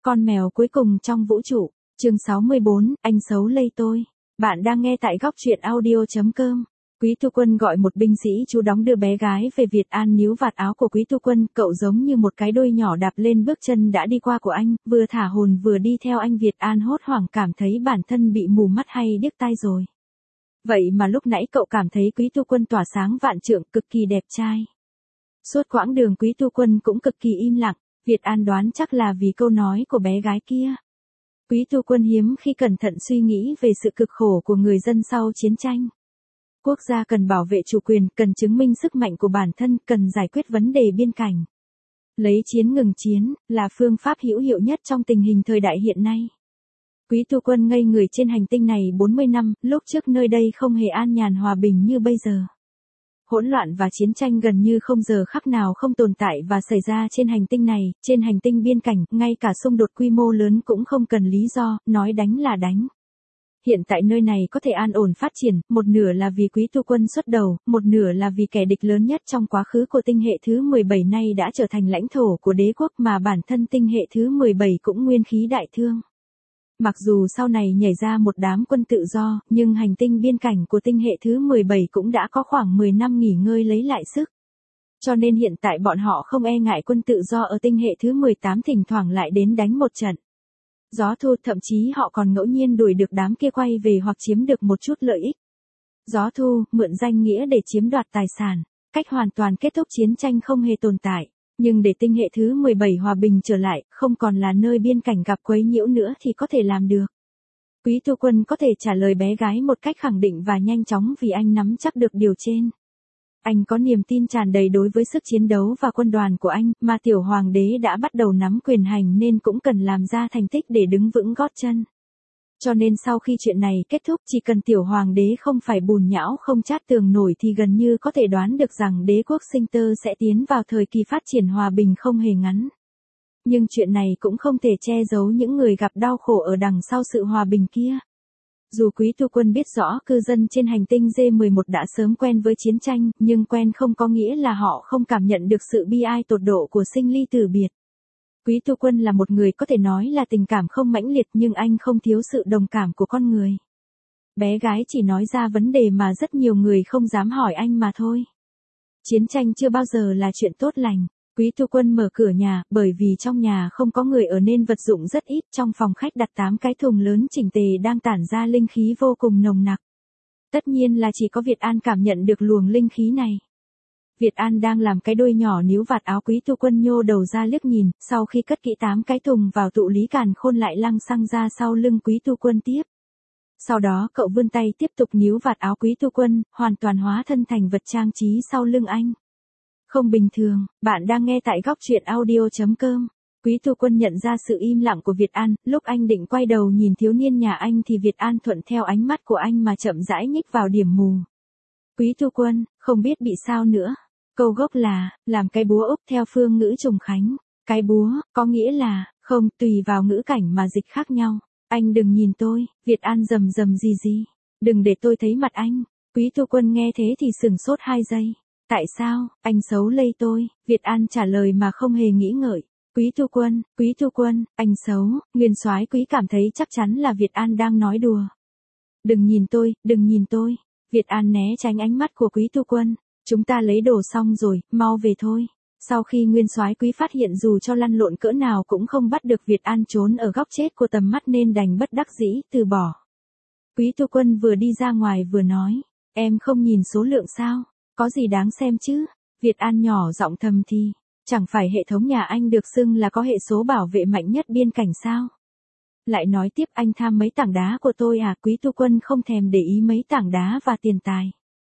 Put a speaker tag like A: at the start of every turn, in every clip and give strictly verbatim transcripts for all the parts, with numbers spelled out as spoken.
A: Con mèo cuối cùng trong vũ trụ, chương sáu mươi bốn, anh xấu lây tôi. Bạn đang nghe tại góc truyện audio.com. Quý Tu Quân gọi một binh sĩ chú đóng đưa bé gái về Việt An, níu vạt áo của Quý Tu Quân, cậu giống như một cái đôi nhỏ đạp lên bước chân đã đi qua của anh, vừa thả hồn vừa đi theo anh. Việt An hốt hoảng cảm thấy bản thân bị mù mắt hay điếc tai rồi. Vậy mà lúc nãy cậu cảm thấy Quý Tu Quân tỏa sáng vạn trượng, cực kỳ đẹp trai. Suốt quãng đường Quý Tu Quân cũng cực kỳ im lặng. Việt An đoán chắc là vì câu nói của bé gái kia. Quý Tu Quân hiếm khi cẩn thận suy nghĩ về sự cực khổ của người dân sau chiến tranh. Quốc gia cần bảo vệ chủ quyền, cần chứng minh sức mạnh của bản thân, cần giải quyết vấn đề biên cảnh. Lấy chiến ngừng chiến, là phương pháp hữu hiệu nhất trong tình hình thời đại hiện nay. Quý Tu Quân ngây người trên hành tinh này bốn mươi năm, lúc trước nơi đây không hề an nhàn hòa bình như bây giờ. Hỗn loạn và chiến tranh gần như không giờ khắc nào không tồn tại và xảy ra trên hành tinh này, trên hành tinh biên cảnh, ngay cả xung đột quy mô lớn cũng không cần lý do, nói đánh là đánh. Hiện tại nơi này có thể an ổn phát triển, một nửa là vì Quý Tu Quân xuất đầu, một nửa là vì kẻ địch lớn nhất trong quá khứ của tinh hệ thứ mười bảy nay đã trở thành lãnh thổ của đế quốc, mà bản thân tinh hệ thứ mười bảy cũng nguyên khí đại thương. Mặc dù sau này nhảy ra một đám quân tự do, nhưng hành tinh biên cảnh của tinh hệ thứ mười bảy cũng đã có khoảng mười năm nghỉ ngơi lấy lại sức. Cho nên hiện tại bọn họ không e ngại quân tự do ở tinh hệ thứ mười tám thỉnh thoảng lại đến đánh một trận. Gió thu, thậm chí họ còn ngẫu nhiên đuổi được đám kia quay về hoặc chiếm được một chút lợi ích. Gió thu, mượn danh nghĩa để chiếm đoạt tài sản, cách hoàn toàn kết thúc chiến tranh không hề tồn tại. Nhưng để tinh hệ thứ mười bảy hòa bình trở lại, không còn là nơi biên cảnh gặp quấy nhiễu nữa thì có thể làm được. Quý Tu Quân có thể trả lời bé gái một cách khẳng định và nhanh chóng vì anh nắm chắc được điều trên. Anh có niềm tin tràn đầy đối với sức chiến đấu và quân đoàn của anh, mà tiểu hoàng đế đã bắt đầu nắm quyền hành nên cũng cần làm ra thành tích để đứng vững gót chân. Cho nên sau khi chuyện này kết thúc, chỉ cần tiểu hoàng đế không phải bùn nhão không chát tường nổi thì gần như có thể đoán được rằng đế quốc sinh tơ sẽ tiến vào thời kỳ phát triển hòa bình không hề ngắn. Nhưng chuyện này cũng không thể che giấu những người gặp đau khổ ở đằng sau sự hòa bình kia. Dù Quý Tu Quân biết rõ cư dân trên hành tinh D mười một đã sớm quen với chiến tranh, nhưng quen không có nghĩa là họ không cảm nhận được sự bi ai tột độ của sinh ly tử biệt. Quý Tu Quân là một người có thể nói là tình cảm không mãnh liệt, nhưng anh không thiếu sự đồng cảm của con người. Bé gái chỉ nói ra vấn đề mà rất nhiều người không dám hỏi anh mà thôi. Chiến tranh chưa bao giờ là chuyện tốt lành. Quý Tu Quân mở cửa nhà, bởi vì trong nhà không có người ở nên vật dụng rất ít. Trong phòng khách đặt tám cái thùng lớn chỉnh tề đang tản ra linh khí vô cùng nồng nặc. Tất nhiên là chỉ có Việt An cảm nhận được luồng linh khí này. Việt An đang làm cái đôi nhỏ níu vạt áo Quý Tu Quân, nhô đầu ra liếc nhìn, sau khi cất kỹ tám cái thùng vào tụ lý càn khôn lại lăng xăng ra sau lưng Quý Tu Quân tiếp. Sau đó cậu vươn tay tiếp tục níu vạt áo Quý Tu Quân, hoàn toàn hóa thân thành vật trang trí sau lưng anh. Không bình thường, bạn đang nghe tại góc truyện audio.com. Quý Tu Quân nhận ra sự im lặng của Việt An, lúc anh định quay đầu nhìn thiếu niên nhà anh thì Việt An thuận theo ánh mắt của anh mà chậm rãi nhích vào điểm mù. Quý Tu Quân, không biết bị sao nữa. Câu gốc là, làm cái búa úp theo phương ngữ Trùng Khánh. Cái búa, có nghĩa là, không, tùy vào ngữ cảnh mà dịch khác nhau. Anh đừng nhìn tôi, Việt An rầm rầm gì gì. Đừng để tôi thấy mặt anh. Quý Tu Quân nghe thế thì sửng sốt hai giây. Tại sao, anh xấu lây tôi? Việt An trả lời mà không hề nghĩ ngợi. Quý Tu Quân, Quý Tu Quân, anh xấu. Nguyên soái Quý cảm thấy chắc chắn là Việt An đang nói đùa. Đừng nhìn tôi, đừng nhìn tôi. Việt An né tránh ánh mắt của Quý Tu Quân. Chúng ta lấy đồ xong rồi, mau về thôi. Sau khi Nguyên soái Quý phát hiện dù cho lăn lộn cỡ nào cũng không bắt được Việt An trốn ở góc chết của tầm mắt nên đành bất đắc dĩ từ bỏ. Quý Tu Quân vừa đi ra ngoài vừa nói, em không nhìn số lượng sao? Có gì đáng xem chứ? Việt An nhỏ giọng thầm thì, chẳng phải hệ thống nhà anh được xưng là có hệ số bảo vệ mạnh nhất biên cảnh sao? Lại nói tiếp, anh tham mấy tảng đá của tôi à? Quý Tu Quân không thèm để ý mấy tảng đá và tiền tài.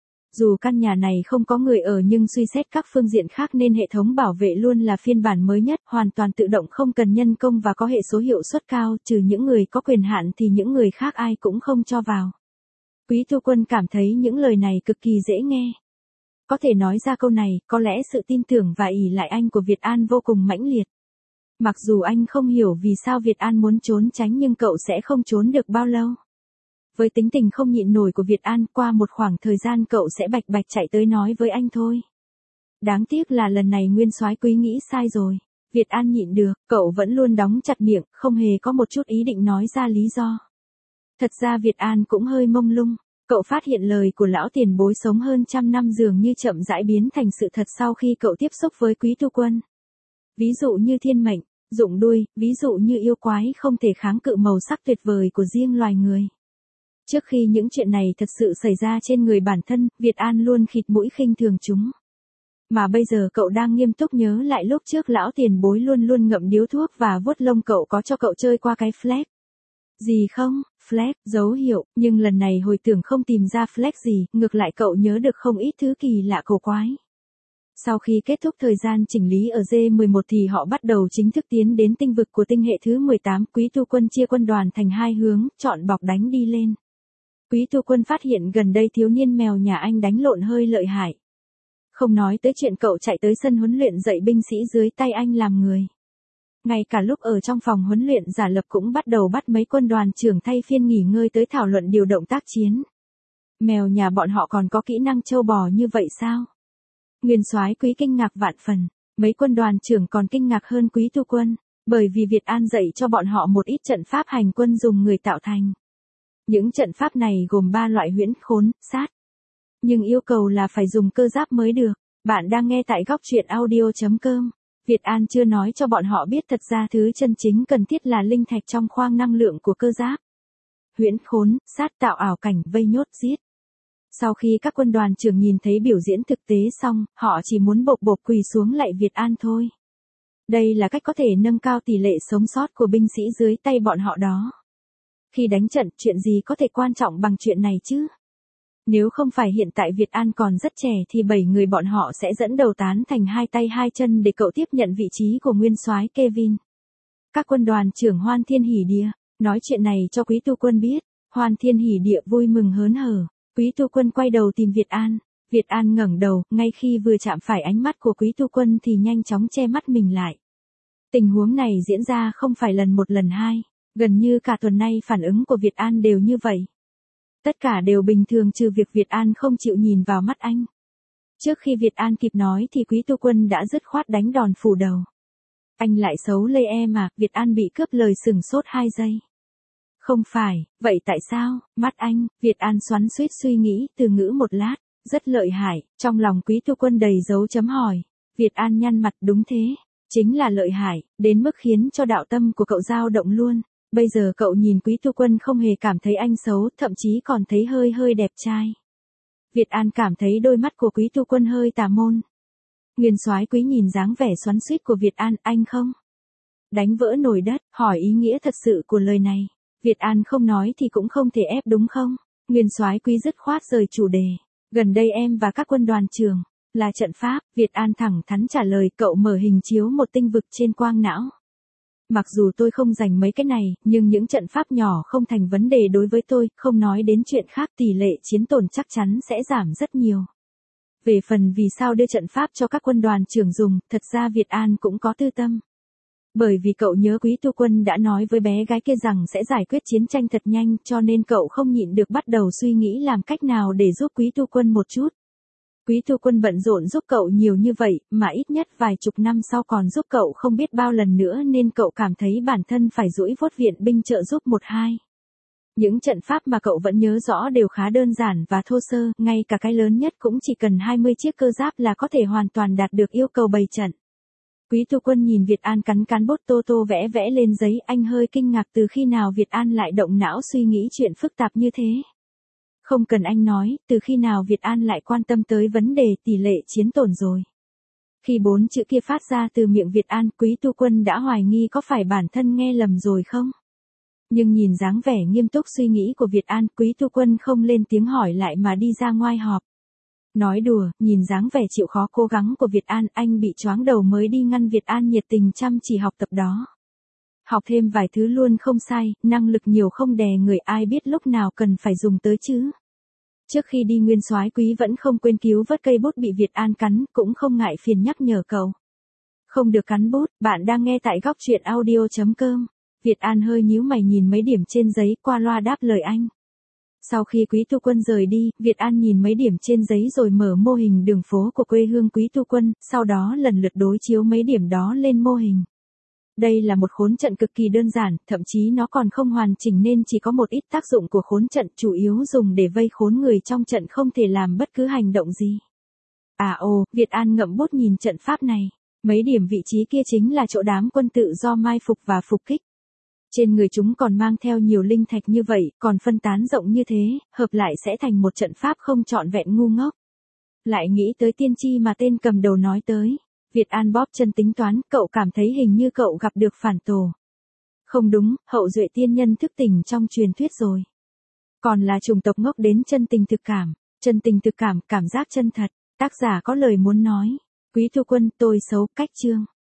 A: Dù căn nhà này không có người ở nhưng suy xét các phương diện khác nên hệ thống bảo vệ luôn là phiên bản mới nhất, hoàn toàn tự động không cần nhân công và có hệ số hiệu suất cao, trừ những người có quyền hạn thì những người khác ai cũng không cho vào. Quý Tu Quân cảm thấy những lời này cực kỳ dễ nghe. Có thể nói ra câu này, có lẽ sự tin tưởng và ỷ lại anh của Việt An vô cùng mãnh liệt. Mặc dù anh không hiểu vì sao Việt An muốn trốn tránh nhưng cậu sẽ không trốn được bao lâu. Với tính tình không nhịn nổi của Việt An, qua một khoảng thời gian cậu sẽ bạch bạch chạy tới nói với anh thôi. Đáng tiếc là lần này Nguyên soái Quý nghĩ sai rồi. Việt An nhịn được, cậu vẫn luôn đóng chặt miệng, không hề có một chút ý định nói ra lý do. Thật ra Việt An cũng hơi mông lung, cậu phát hiện lời của lão tiền bối sống hơn trăm năm dường như chậm rãi biến thành sự thật sau khi cậu tiếp xúc với Quý Tu Quân. Ví dụ như thiên mệnh, rụng đuôi, ví dụ như yêu quái không thể kháng cự màu sắc tuyệt vời của riêng loài người. Trước khi những chuyện này thật sự xảy ra trên người bản thân, Việt An luôn khịt mũi khinh thường chúng. Mà bây giờ cậu đang nghiêm túc nhớ lại lúc trước lão tiền bối luôn luôn ngậm điếu thuốc và vuốt lông cậu có cho cậu chơi qua cái flag. Gì không, flag, dấu hiệu, nhưng lần này hồi tưởng không tìm ra flag gì, ngược lại cậu nhớ được không ít thứ kỳ lạ cổ quái. Sau khi kết thúc thời gian chỉnh lý ở D mười một thì họ bắt đầu chính thức tiến đến tinh vực của tinh hệ thứ mười tám, Quý Tu Quân chia quân đoàn thành hai hướng, chọn bọc đánh đi lên. Quý Tu Quân phát hiện gần đây thiếu niên mèo nhà anh đánh lộn hơi lợi hại. Không nói tới chuyện cậu chạy tới sân huấn luyện dạy binh sĩ dưới tay anh làm người. Ngay cả lúc ở trong phòng huấn luyện giả lập cũng bắt đầu bắt mấy quân đoàn trưởng thay phiên nghỉ ngơi tới thảo luận điều động tác chiến. Mèo nhà bọn họ còn có kỹ năng trâu bò như vậy sao? Nguyên soái Quý kinh ngạc vạn phần, mấy quân đoàn trưởng còn kinh ngạc hơn Quý Tu Quân, bởi vì Việt An dạy cho bọn họ một ít trận pháp hành quân dùng người tạo thành. Những trận pháp này gồm ba loại huyễn khốn, sát. Nhưng yêu cầu là phải dùng cơ giáp mới được. Bạn đang nghe tại góc truyện audio chấm com. Việt An chưa nói cho bọn họ biết thật ra thứ chân chính cần thiết là linh thạch trong khoang năng lượng của cơ giáp. Huyễn khốn, sát tạo ảo cảnh vây nhốt giết. Sau khi các quân đoàn trưởng nhìn thấy biểu diễn thực tế xong, họ chỉ muốn bộp bộp quỳ xuống lạy Việt An thôi. Đây là cách có thể nâng cao tỷ lệ sống sót của binh sĩ dưới tay bọn họ đó. Khi đánh trận, chuyện gì có thể quan trọng bằng chuyện này chứ? Nếu không phải hiện tại Việt An còn rất trẻ thì bảy người bọn họ sẽ dẫn đầu tán thành hai tay hai chân để cậu tiếp nhận vị trí của nguyên soái Kevin. Các quân đoàn trưởng Hoan Thiên Hỉ Địa nói chuyện này cho Quý Tu Quân biết. Hoan Thiên Hỉ Địa vui mừng hớn hở. Quý Tu Quân quay đầu tìm Việt An. Việt An ngẩng đầu, ngay khi vừa chạm phải ánh mắt của Quý Tu Quân thì nhanh chóng che mắt mình lại. Tình huống này diễn ra không phải lần một lần hai, gần như cả tuần nay phản ứng của Việt An đều như vậy. Tất cả đều bình thường trừ việc Việt An không chịu nhìn vào mắt anh. Trước khi Việt An kịp nói thì Quý Tu Quân đã dứt khoát đánh đòn phủ đầu. Anh lại xấu lây em à, Việt An bị cướp lời sừng sốt hai giây. Không phải, vậy tại sao, mắt anh, Việt An xoắn xuýt suy nghĩ từ ngữ một lát, rất lợi hại, trong lòng Quý Tu Quân đầy dấu chấm hỏi. Việt An nhăn mặt đúng thế, chính là lợi hại, đến mức khiến cho đạo tâm của cậu dao động luôn. Bây giờ cậu nhìn Quý Tu Quân không hề cảm thấy anh xấu, thậm chí còn thấy hơi hơi đẹp trai. Việt An cảm thấy đôi mắt của Quý Tu Quân hơi tà môn. Nguyên soái Quý nhìn dáng vẻ xoắn xuýt của Việt An, anh không đánh vỡ nồi đất, hỏi ý nghĩa thật sự của lời này. Việt An không nói thì cũng không thể ép đúng không? Nguyên soái Quý dứt khoát rời chủ đề. Gần đây em và các quân đoàn trưởng là trận pháp, Việt An thẳng thắn trả lời, cậu mở hình chiếu một tinh vực trên quang não. Mặc dù tôi không dành mấy cái này, nhưng những trận pháp nhỏ không thành vấn đề đối với tôi, không nói đến chuyện khác, tỷ lệ chiến tổn chắc chắn sẽ giảm rất nhiều. Về phần vì sao đưa trận pháp cho các quân đoàn trưởng dùng, thật ra Việt An cũng có tư tâm. Bởi vì cậu nhớ Quý Tu Quân đã nói với bé gái kia rằng sẽ giải quyết chiến tranh thật nhanh, cho nên cậu không nhịn được bắt đầu suy nghĩ làm cách nào để giúp Quý Tu Quân một chút. Quý Tu Quân bận rộn giúp cậu nhiều như vậy, mà ít nhất vài chục năm sau còn giúp cậu không biết bao lần nữa, nên cậu cảm thấy bản thân phải duỗi vuốt viện binh trợ giúp một hai. Những trận pháp mà cậu vẫn nhớ rõ đều khá đơn giản và thô sơ, ngay cả cái lớn nhất cũng chỉ cần hai mươi chiếc cơ giáp là có thể hoàn toàn đạt được yêu cầu bày trận. Quý Tu Quân nhìn Việt An cắn cán bút tô tô vẽ vẽ lên giấy, anh hơi kinh ngạc từ khi nào Việt An lại động não suy nghĩ chuyện phức tạp như thế. Không cần anh nói, từ khi nào Việt An lại quan tâm tới vấn đề tỷ lệ chiến tổn rồi. Khi bốn chữ kia phát ra từ miệng Việt An, Quý Tu Quân đã hoài nghi có phải bản thân nghe lầm rồi không? Nhưng nhìn dáng vẻ nghiêm túc suy nghĩ của Việt An, Quý Tu Quân không lên tiếng hỏi lại mà đi ra ngoài họp. Nói đùa, nhìn dáng vẻ chịu khó cố gắng của Việt An, anh bị choáng đầu mới đi ngăn Việt An nhiệt tình chăm chỉ học tập đó. Học thêm vài thứ luôn không sai, năng lực nhiều không đè người, ai biết lúc nào cần phải dùng tới chứ. Trước khi đi Nguyên soái Quý vẫn không quên cứu vớt cây bút bị Việt An cắn, cũng không ngại phiền nhắc nhở cậu. Không được cắn bút, bạn đang nghe tại góc truyện audio chấm com. Việt An hơi nhíu mày nhìn mấy điểm trên giấy, qua loa đáp lời anh. Sau khi Quý Tu Quân rời đi, Việt An nhìn mấy điểm trên giấy rồi mở mô hình đường phố của quê hương Quý Tu Quân, sau đó lần lượt đối chiếu mấy điểm đó lên mô hình. Đây là một khốn trận cực kỳ đơn giản, thậm chí nó còn không hoàn chỉnh nên chỉ có một ít tác dụng của khốn trận, chủ yếu dùng để vây khốn người trong trận không thể làm bất cứ hành động gì. À ồ, Việt An ngậm bút nhìn trận pháp này. Mấy điểm vị trí kia chính là chỗ đám quân tự do mai phục và phục kích. Trên người chúng còn mang theo nhiều linh thạch như vậy, còn phân tán rộng như thế, hợp lại sẽ thành một trận pháp không trọn vẹn ngu ngốc. Lại nghĩ tới tiên tri mà tên cầm đầu nói tới. Việt An bóp chân tính toán, cậu cảm thấy hình như cậu gặp được phản tổ. Không đúng, hậu duệ tiên nhân thức tỉnh trong truyền thuyết rồi. Còn là chủng tộc ngốc đến chân tình thực cảm. Chân tình thực cảm, cảm giác chân thật. Tác giả có lời muốn nói. Quý Tu Quân, tôi xấu, cách chương.